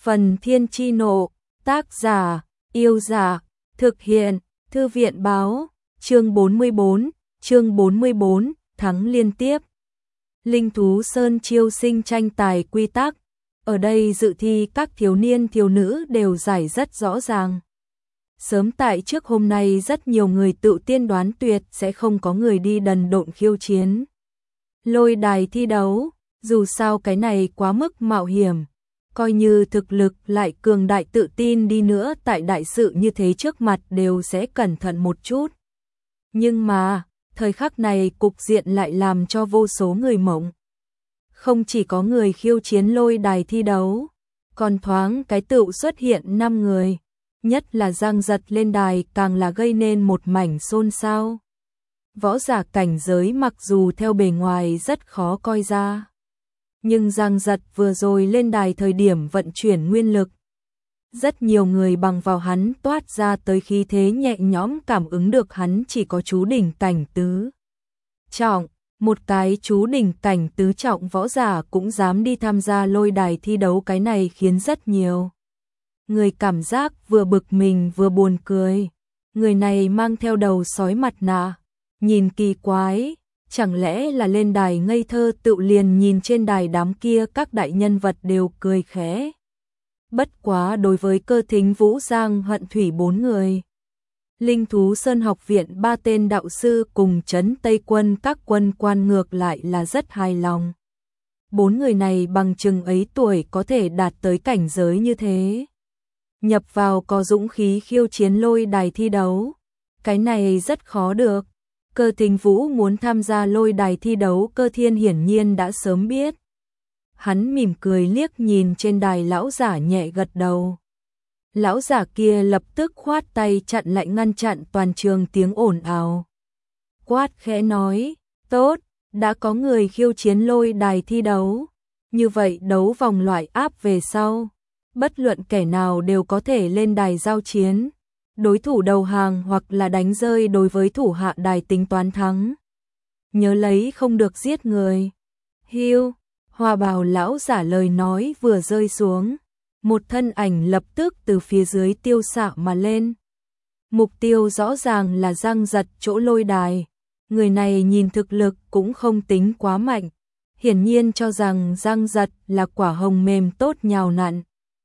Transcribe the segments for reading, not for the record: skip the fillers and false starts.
Phần Thiên Chi Nộ, tác giả, Yêu Giả, thực hiện, Thư viện báo, chương 44, thắng liên tiếp. Linh Thú Sơn chiêu sinh tranh tài quy tắc. Ở đây dự thi các thiếu niên thiếu nữ đều giải rất rõ ràng. Sớm tại trước hôm nay rất nhiều người tự tiên đoán tuyệt sẽ không có người đi đần độn khiêu chiến. Lôi đài thi đấu, dù sao cái này quá mức mạo hiểm. Coi như thực lực lại cường đại tự tin đi nữa tại đại sự như thế trước mặt đều sẽ cẩn thận một chút. Nhưng mà, thời khắc này cục diện lại làm cho vô số người mộng. Không chỉ có người khiêu chiến lôi đài thi đấu, còn thoáng cái tựu xuất hiện 5 người. Nhất là Giang Giật lên đài càng là gây nên một mảnh xôn xao. Võ giả cảnh giới mặc dù theo bề ngoài rất khó coi ra. Nhưng Giang Giật vừa rồi lên đài thời điểm vận chuyển nguyên lực. Rất nhiều người bằng vào hắn toát ra tới khí thế nhẹ nhõm cảm ứng được hắn chỉ có chú đỉnh cảnh tứ trọng. Một cái chú đỉnh cảnh tứ trọng võ giả cũng dám đi tham gia lôi đài thi đấu, cái này khiến rất nhiều người cảm giác vừa bực mình vừa buồn cười. Người này mang theo đầu sói mặt nạ, nhìn kỳ quái. Chẳng lẽ là lên đài ngây thơ tự liền nhìn trên đài đám kia các đại nhân vật đều cười khẽ. Bất quá đối với Cơ Thính Vũ, Giang Hận Thủy 4 người. Linh Thú Sơn học viện 3 tên đạo sư cùng trấn Tây quân các quân quan ngược lại là rất hài lòng. 4 người này bằng chừng ấy tuổi có thể đạt tới cảnh giới như thế. Nhập vào có dũng khí khiêu chiến lôi đài thi đấu. Cái này rất khó được. Cơ Thính Vũ muốn tham gia lôi đài thi đấu, Cơ Thiên hiển nhiên đã sớm biết. Hắn mỉm cười liếc nhìn trên đài lão giả, nhẹ gật đầu. Lão giả kia lập tức khoát tay chặn lại, ngăn chặn toàn trường tiếng ồn ào. Quát khẽ nói, tốt, đã có người khiêu chiến lôi đài thi đấu. Như vậy đấu vòng loại áp về sau. Bất luận kẻ nào đều có thể lên đài giao chiến. Đối thủ đầu hàng hoặc là đánh rơi đối với thủ hạ đài tính toán thắng. Nhớ lấy không được giết người. Hiu, Hoa bào lão giả lời nói vừa rơi xuống. Một thân ảnh lập tức từ phía dưới tiêu xạ mà lên. Mục tiêu rõ ràng là Giang Giật chỗ lôi đài. Người này nhìn thực lực cũng không tính quá mạnh. Hiển nhiên cho rằng Giang Giật là quả hồng mềm tốt nhào nặn.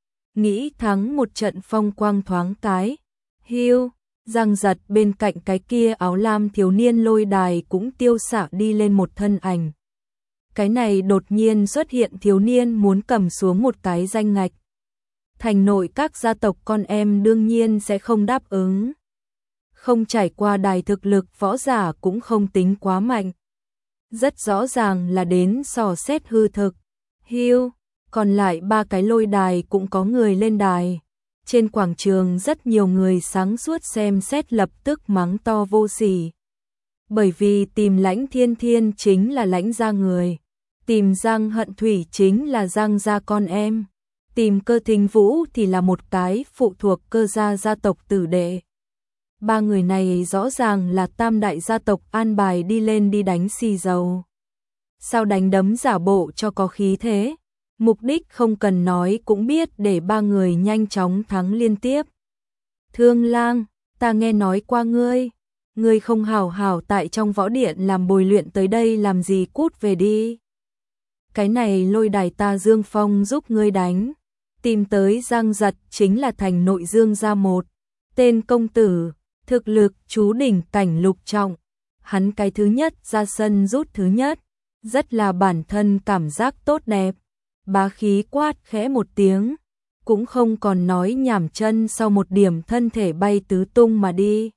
Nghĩ thắng một trận phong quang thoáng cái. Hiu, Giang Giật bên cạnh cái kia áo lam thiếu niên lôi đài cũng tiêu xạ đi lên một thân ảnh. Cái này đột nhiên xuất hiện thiếu niên muốn cầm xuống một cái danh ngạch. Thành nội các gia tộc con em đương nhiên sẽ không đáp ứng. Không trải qua đài thực lực võ giả cũng không tính quá mạnh. Rất rõ ràng là đến dò xét hư thực. Hiu, còn lại 3 cái lôi đài cũng có người lên đài. Trên quảng trường rất nhiều người sáng suốt xem xét lập tức mắng to vô sỉ. Bởi vì tìm Lãnh Thiên Thiên chính là Lãnh gia người. Tìm Giang Hận Thủy chính là Giang gia con em. Tìm Cơ Thính Vũ thì là một cái phụ thuộc Cơ gia gia tộc tử đệ. 3 người này rõ ràng là tam đại gia tộc an bài đi lên đi đánh xì dầu. Sao đánh đấm giả bộ cho có khí thế? Mục đích không cần nói cũng biết để 3 người nhanh chóng thắng liên tiếp. Thương Lang, ta nghe nói qua ngươi. Ngươi không hảo hảo tại trong võ điện làm bồi luyện, tới đây làm gì, cút về đi. Cái này lôi đài ta Dương Phong giúp ngươi đánh. Tìm tới Giang Giật chính là thành nội Dương gia một tên công tử, thực lực chú đỉnh cảnh lục trọng. Hắn cái thứ nhất ra sân rút thứ nhất, rất là bản thân cảm giác tốt đẹp. Bá khí quát khẽ một tiếng, cũng không còn nói nhảm, chân sau một điểm thân thể bay tứ tung mà đi.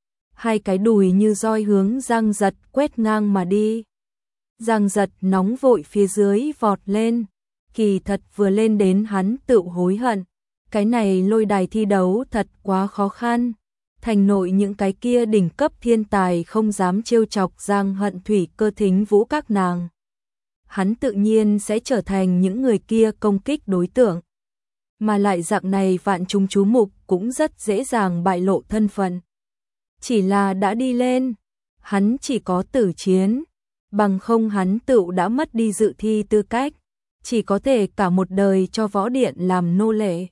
2 cái đùi như roi hướng Giang Giật quét ngang mà đi. Giang Giật nóng vội phía dưới vọt lên. Kỳ thật vừa lên đến hắn tự hối hận. Cái này lôi đài thi đấu thật quá khó khăn. Thành nội những cái kia đỉnh cấp thiên tài không dám trêu chọc Giang Hận Thủy, Cơ Thính Vũ các nàng. Hắn tự nhiên sẽ trở thành những người kia công kích đối tượng. Mà lại dạng này vạn chúng chú mục cũng rất dễ dàng bại lộ thân phận. Chỉ là đã đi lên, hắn chỉ có tử chiến. Bằng không hắn tự đã mất đi dự thi tư cách. chỉ có thể cả một đời cho võ điện làm nô lệ.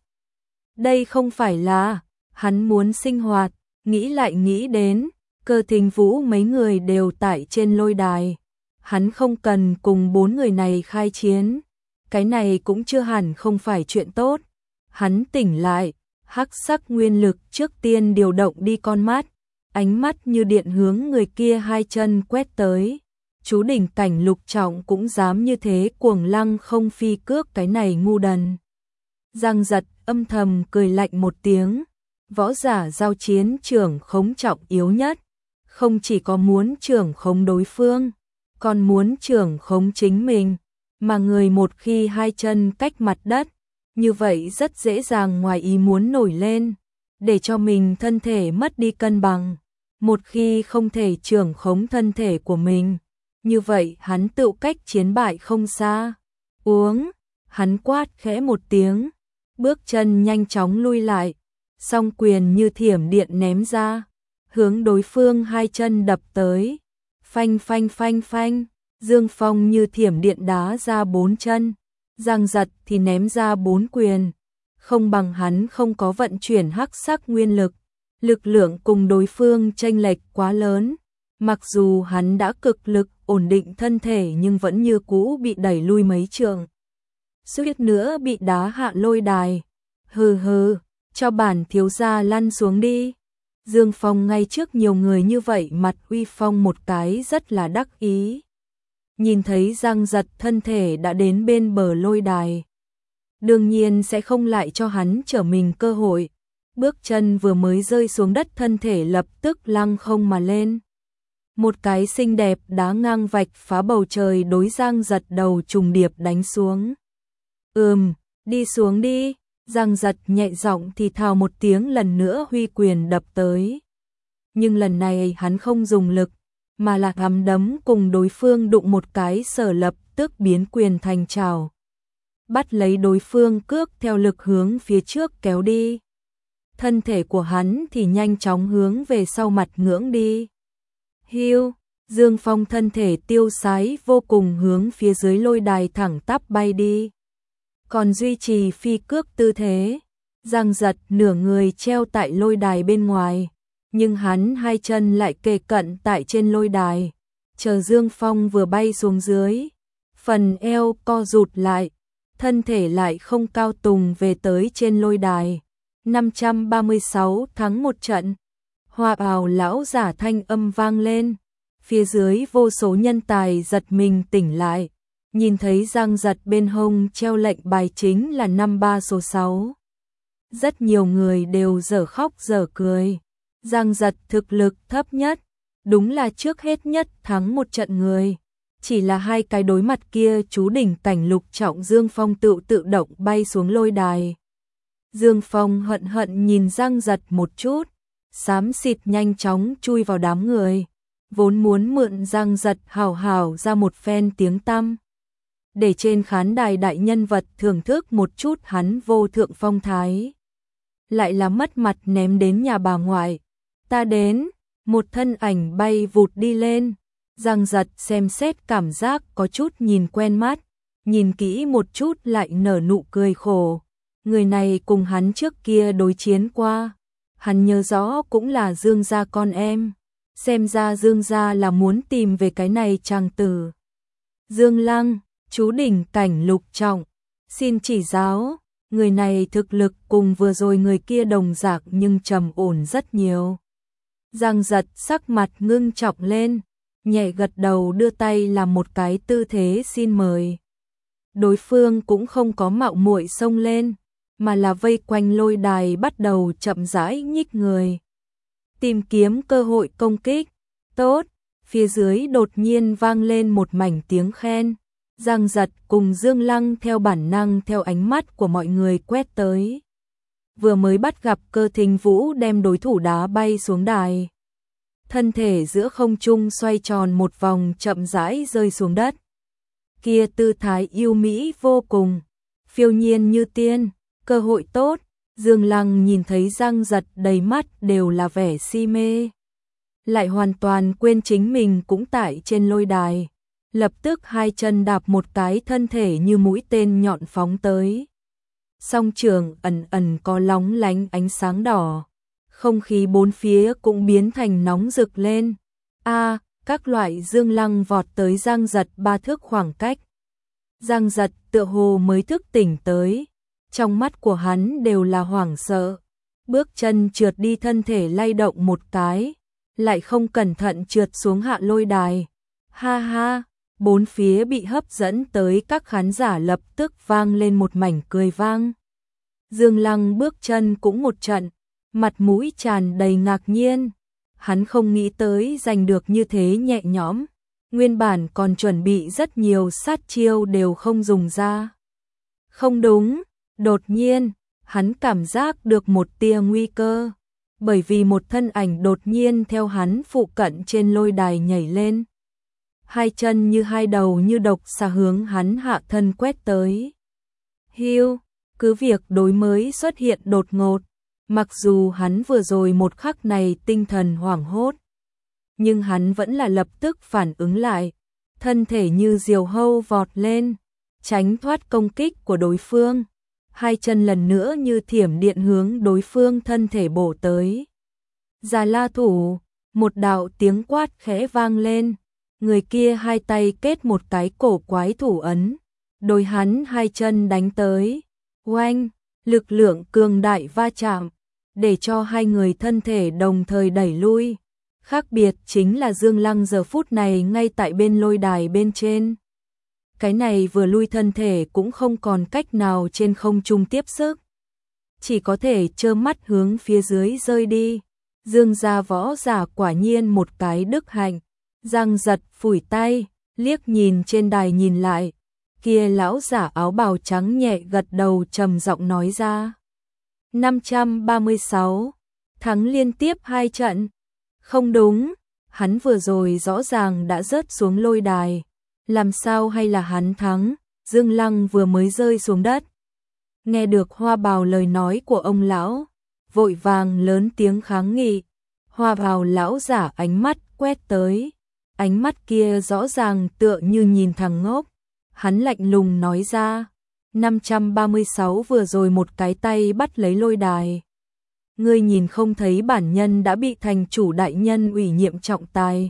Đây không phải là, hắn muốn sinh hoạt, nghĩ lại nghĩ đến, Cơ Thính Vũ mấy người đều tại trên lôi đài. Hắn không cần cùng 4 người này khai chiến, cái này cũng chưa hẳn không phải chuyện tốt. Hắn tỉnh lại, hắc sắc nguyên lực trước tiên điều động đi con mắt, ánh mắt như điện hướng người kia hai chân quét tới. Chú đỉnh cảnh lục trọng cũng dám như thế cuồng lăng không phi cước cái này ngu đần. Giang Giật âm thầm cười lạnh một tiếng, võ giả giao chiến trưởng khống trọng yếu nhất, không chỉ có muốn trưởng khống đối phương, còn muốn trưởng khống chính mình, mà người một khi hai chân cách mặt đất, như vậy rất dễ dàng ngoài ý muốn nổi lên, để cho mình thân thể mất đi cân bằng. Một khi không thể trưởng khống thân thể của mình, như vậy hắn tự cách chiến bại không xa. Uống, hắn quát khẽ một tiếng, bước chân nhanh chóng lui lại, song quyền như thiểm điện ném ra, hướng đối phương hai chân đập tới. Phanh phanh phanh phanh, Dương Phong như thiểm điện đá ra 4 chân, Giang Giật thì ném ra 4 quyền. Không bằng hắn không có vận chuyển hắc sắc nguyên lực, lực lượng cùng đối phương chênh lệch quá lớn. Mặc dù hắn đã cực lực ổn định thân thể nhưng vẫn như cũ bị đẩy lui mấy trượng. Suýt nữa bị đá hạ lôi đài. Hừ hừ, cho bản thiếu gia lăn xuống đi. Dương Phong ngay trước nhiều người như vậy mặt uy phong một cái rất là đắc ý. Nhìn thấy Giang Giật thân thể đã đến bên bờ lôi đài, đương nhiên sẽ không lại cho hắn trở mình cơ hội. Bước chân vừa mới rơi xuống đất thân thể lập tức lăng không mà lên. Một cái xinh đẹp đá ngang vạch phá bầu trời đối Giang Giật đầu trùng điệp đánh xuống. Đi xuống đi. Giang Giật nhẹ giọng thì thào một tiếng lần nữa huy quyền đập tới. Nhưng lần này hắn không dùng lực, mà là nắm đấm cùng đối phương đụng một cái sở lập tức biến quyền thành trảo. Bắt lấy đối phương cước theo lực hướng phía trước kéo đi. Thân thể của hắn thì nhanh chóng hướng về sau mặt ngưỡng đi. Hiu, Dương Phong thân thể tiêu sái vô cùng hướng phía dưới lôi đài thẳng tắp bay đi. Còn duy trì phi cước tư thế, Giang Giật nửa người treo tại lôi đài bên ngoài, nhưng hắn hai chân lại kề cận tại trên lôi đài, chờ Dương Phong vừa bay xuống dưới, phần eo co rụt lại, thân thể lại không cao tùng về tới trên lôi đài. 536 thắng một trận, hoa ào lão giả thanh âm vang lên, phía dưới vô số nhân tài giật mình tỉnh lại. Nhìn thấy Giang Giật bên hông treo lệnh bài chính là 53 số 6. Rất nhiều người đều dở khóc dở cười. Giang Giật thực lực thấp nhất, đúng là trước hết nhất thắng một trận người. Chỉ là hai cái đối mặt kia chú đỉnh cảnh lục trọng Dương Phong tự động bay xuống lôi đài. Dương Phong hận hận nhìn Giang Giật một chút, xám xịt nhanh chóng chui vào đám người. Vốn muốn mượn Giang Giật hào hào ra một phen tiếng tăm, để trên khán đài đại nhân vật thưởng thức một chút hắn vô thượng phong thái. Lại là mất mặt ném đến nhà bà ngoại. Ta đến, một thân ảnh bay vụt đi lên. Giang Giật xem xét cảm giác có chút nhìn quen mắt, nhìn kỹ một chút lại nở nụ cười khổ. Người này cùng hắn trước kia đối chiến qua, hắn nhớ rõ cũng là Dương gia con em. Xem ra Dương gia là muốn tìm về cái này chàng tử. Dương Lăng, chú đỉnh cảnh lục trọng, xin chỉ giáo. Người này thực lực cùng vừa rồi người kia đồng dạng nhưng trầm ổn rất nhiều. Giang Giật sắc mặt ngưng trọng lên, nhẹ gật đầu đưa tay làm một cái tư thế xin mời. Đối phương cũng không có mạo muội xông lên, mà là vây quanh lôi đài bắt đầu chậm rãi nhích người, tìm kiếm cơ hội công kích. Tốt, phía dưới đột nhiên vang lên một mảnh tiếng khen. Giang Giật cùng Dương Lăng theo bản năng theo ánh mắt của mọi người quét tới. Vừa mới bắt gặp Cơ Thính Vũ đem đối thủ đá bay xuống đài. Thân thể giữa không trung xoay tròn một vòng chậm rãi rơi xuống đất. Kia tư thái yêu mỹ vô cùng, phiêu nhiên như tiên, cơ hội tốt. Dương Lăng nhìn thấy Giang Giật đầy mắt đều là vẻ si mê, lại hoàn toàn quên chính mình cũng tại trên lôi đài. lập tức hai chân đạp một cái, thân thể như mũi tên nhọn phóng tới. Song trường ẩn ẩn có lóng lánh ánh sáng đỏ, không khí bốn phía cũng biến thành nóng rực lên. Các loại Dương Lăng vọt tới Giang Giật 3 thước khoảng cách. Giang Giật tựa hồ mới thức tỉnh tới, trong mắt của hắn đều là hoảng sợ. Bước chân trượt đi, thân thể lay động một cái, lại không cẩn thận trượt xuống hạ lôi đài. Ha ha, bốn phía bị hấp dẫn tới các khán giả lập tức vang lên một mảnh cười vang. Dương Lăng bước chân cũng một trận, mặt mũi tràn đầy ngạc nhiên. Hắn không nghĩ tới giành được như thế nhẹ nhõm, nguyên bản còn chuẩn bị rất nhiều sát chiêu đều không dùng ra. Không đúng, đột nhiên, hắn cảm giác được một tia nguy cơ, bởi vì một thân ảnh đột nhiên theo hắn phụ cận trên lôi đài nhảy lên. Hai chân như hai đầu như độc xà hướng hắn hạ thân quét tới. Hiu, cứ việc đối mới xuất hiện đột ngột, mặc dù hắn vừa rồi một khắc này tinh thần hoảng hốt, nhưng hắn vẫn là lập tức phản ứng lại, thân thể như diều hâu vọt lên, tránh thoát công kích của đối phương. Hai chân lần nữa như thiểm điện hướng đối phương thân thể bổ tới. Già La thủ, một đạo tiếng quát khẽ vang lên, người kia hai tay kết một cái cổ quái thủ ấn, đối hắn hai chân đánh tới. Oanh, lực lượng cường đại va chạm, để cho hai người thân thể đồng thời đẩy lui. Khác biệt chính là Dương Lăng giờ phút này ngay tại bên lôi đài bên trên. Cái này vừa lui thân thể cũng không còn cách nào trên không trung tiếp sức, chỉ có thể trơ mắt hướng phía dưới rơi đi. Dương gia võ giả quả nhiên một cái đức hạnh. Giang Giật phủi tay, liếc nhìn trên đài nhìn lại, kia lão giả áo bào trắng nhẹ gật đầu trầm giọng nói ra. 536, thắng liên tiếp 2 trận. Không đúng, hắn vừa rồi rõ ràng đã rớt xuống lôi đài, làm sao hay là hắn thắng? Dương Lăng vừa mới rơi xuống đất, nghe được Hoa Bào lời nói của ông lão, vội vàng lớn tiếng kháng nghị. Hoa Bào lão giả ánh mắt quét tới, ánh mắt kia rõ ràng tựa như nhìn thằng ngốc. Hắn lạnh lùng nói ra, 536 vừa rồi một cái tay bắt lấy lôi đài. Ngươi nhìn không thấy bản nhân đã bị thành chủ đại nhân ủy nhiệm trọng tài.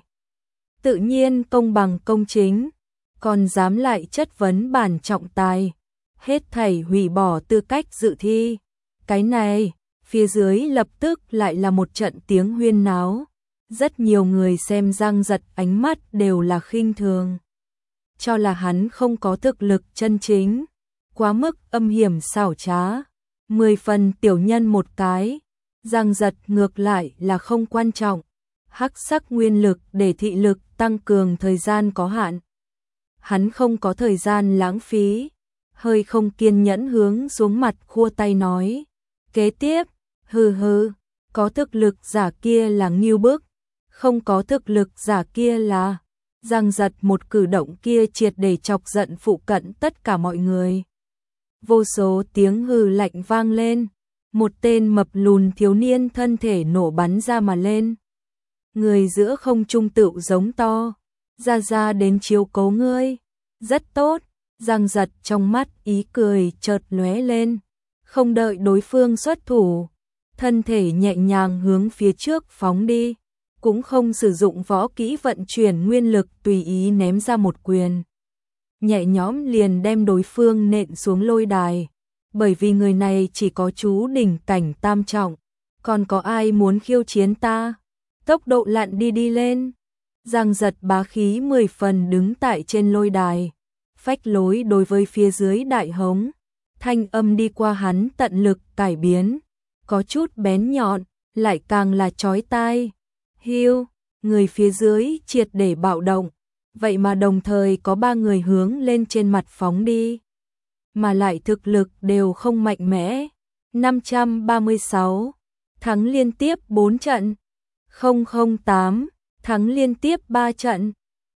Tự nhiên công bằng công chính, còn dám lại chất vấn bản trọng tài, hết thảy hủy bỏ tư cách dự thi. Cái này, phía dưới lập tức lại là một trận tiếng huyên náo. Rất nhiều người xem Giang Giật ánh mắt đều là khinh thường, cho là hắn không có thực lực chân chính, quá mức âm hiểm xảo trá, 10 phần tiểu nhân một cái. Giang Giật ngược lại là không quan trọng, hắc sắc nguyên lực để thị lực tăng cường thời gian có hạn. Hắn không có thời gian lãng phí, hơi không kiên nhẫn hướng xuống mặt khua tay nói. Kế tiếp, hừ, có thực lực giả kia là ngưu bức, không có thực lực giả kia là... Giang Giật một cử động kia triệt để chọc giận phụ cận tất cả mọi người. Vô số tiếng hừ lạnh vang lên, một tên mập lùn thiếu niên thân thể nổ bắn ra mà lên. Người giữa không trung tựu giống to, ra đến chiếu cố ngươi. Rất tốt, Giang Giật trong mắt ý cười chợt lóe lên, không đợi đối phương xuất thủ, thân thể nhẹ nhàng hướng phía trước phóng đi, cũng không sử dụng võ kỹ vận chuyển nguyên lực, tùy ý ném ra một quyền. Nhẹ nhõm liền đem đối phương nện xuống lôi đài, bởi vì người này chỉ có chú đỉnh cảnh tam trọng, còn có ai muốn khiêu chiến ta? Tốc độ lặn đi lên. Giang Giật bá khí 10 phần đứng tại trên lôi đài, phách lối đối với phía dưới đại hống, thanh âm đi qua hắn tận lực cải biến, có chút bén nhọn, lại càng là chói tai. Hiu, người phía dưới triệt để bạo động, vậy mà đồng thời có 3 người hướng lên trên mặt phóng đi, mà lại thực lực đều không mạnh mẽ. 536, thắng liên tiếp 4 trận. 008, thắng liên tiếp 3 trận.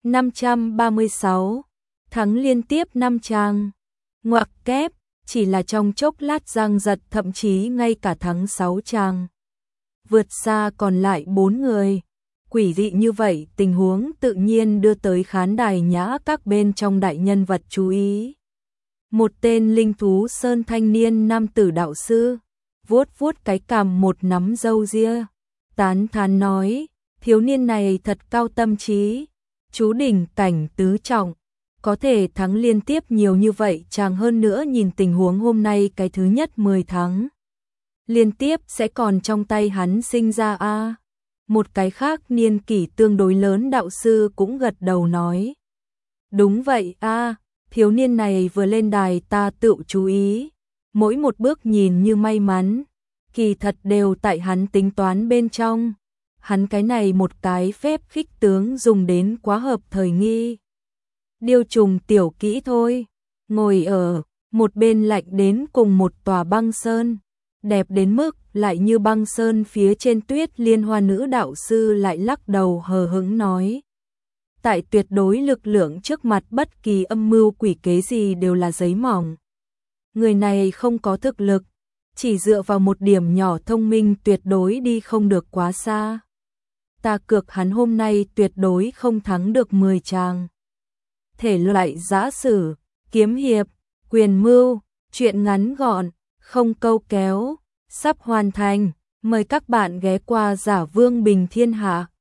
536, thắng liên tiếp 5 trang. Ngoặc kép, chỉ là trong chốc lát Giang Giật thậm chí ngay cả thắng 6 trang, vượt xa còn lại 4 người. Quỷ dị như vậy, tình huống tự nhiên đưa tới khán đài nhã các bên trong đại nhân vật chú ý. Một tên linh thú sơn thanh niên nam tử đạo sư, vuốt vuốt cái cằm một nắm râu ria, tán thán nói, thiếu niên này thật cao tâm trí, chú đỉnh cảnh tứ trọng, có thể thắng liên tiếp nhiều như vậy, chàng hơn nữa nhìn tình huống hôm nay cái thứ nhất 10 thắng liên tiếp sẽ còn trong tay hắn sinh ra a. Một cái khác niên kỷ tương đối lớn đạo sư cũng gật đầu nói. Đúng vậy a, thiếu niên này vừa lên đài ta tự chú ý, mỗi một bước nhìn như may mắn, kỳ thật đều tại hắn tính toán bên trong. Hắn cái này một cái phép khích tướng dùng đến quá hợp thời nghi. Điêu trùng tiểu kỹ thôi, ngồi ở một bên lạnh đến cùng một tòa băng sơn, đẹp đến mức lại như băng sơn phía trên tuyết liên hoa nữ đạo sư lại lắc đầu hờ hững nói. Tại tuyệt đối lực lượng trước mặt bất kỳ âm mưu quỷ kế gì đều là giấy mỏng. Người này không có thực lực, chỉ dựa vào một điểm nhỏ thông minh tuyệt đối đi không được quá xa. Ta cược hắn hôm nay tuyệt đối không thắng được 10 tràng. Thể loại giã sử, kiếm hiệp, quyền mưu, truyện ngắn gọn, không câu kéo, sắp hoàn thành. Mời các bạn ghé qua Giả Vương Bình Thiên Hạ.